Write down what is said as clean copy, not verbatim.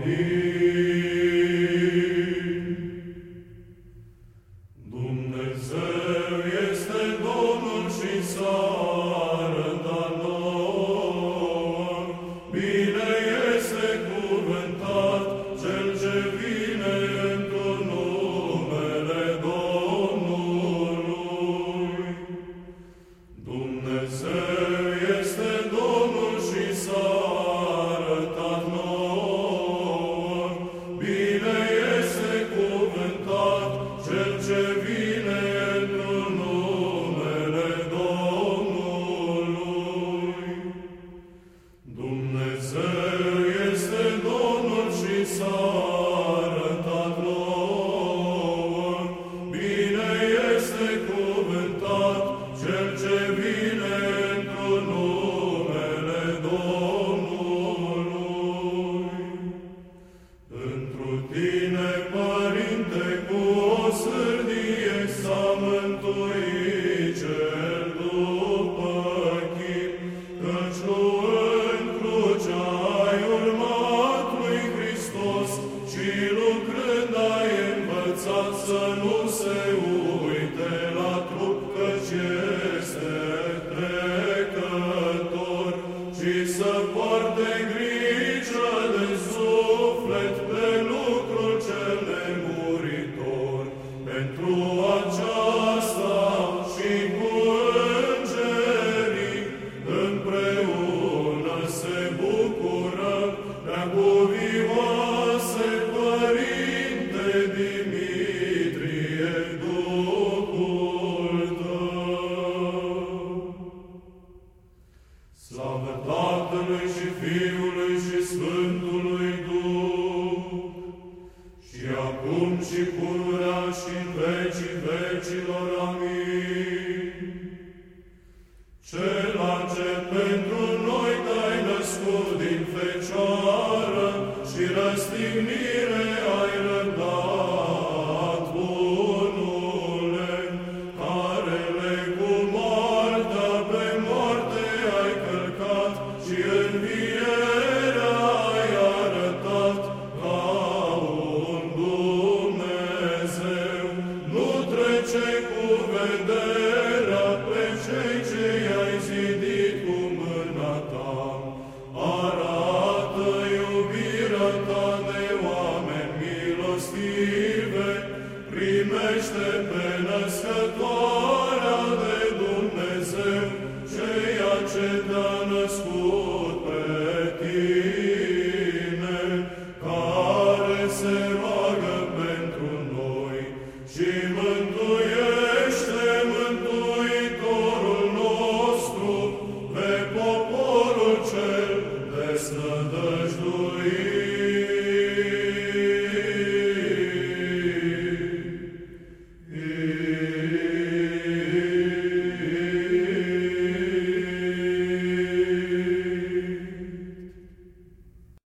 Dumnezeu este Domnul și s-a arătat nouă. Bine este cuvântat Cel ce vine într-un numele Domnului. Dumnezeu este Domnul și s-a arătat nouă. Bine este cuvântat Cel ce vine într-un numele Domnului. Dumnezeu este Domnul și s-a arătat nouă. Bine este cuvântat Cel ce vine într-un numele Domnului. Întru tine, Părinte, cu o sârdie s-a mântuit cel după chip, căci tu în cruce ai urmat lui Hristos și lucrând ai învățat să nu se uite la trup, căci este trecător, ci să poarte grijă de suflet pe lucrul cel nemuritor. Pentru aceasta și cu îngerii împreună se bucură Preacuvioase Părinte Dimitrie, Duhul tău. Slavă Tatălui și Fiului și Sfântului Duh, și acum și pururea și în vecii vecilor. Amin. Cela ce pentru noi te-ai născut din Fecioară și răstignire ai răbdat, Bunule, carele cu moartea pe moarte ai călcat și învierea ai arătat ca un Dumnezeu. Nu trece cu vederea pe cei ce i-ai zidit cu mâna ta. Arată iubirea ta de oameni milostive, primește pe născătoarea de Dumnezeu, ceea ce te-a născut pe tine, care se roagă pentru noi și mântuiește Mântuitorul nostru pe poporul cel desnădăjduit.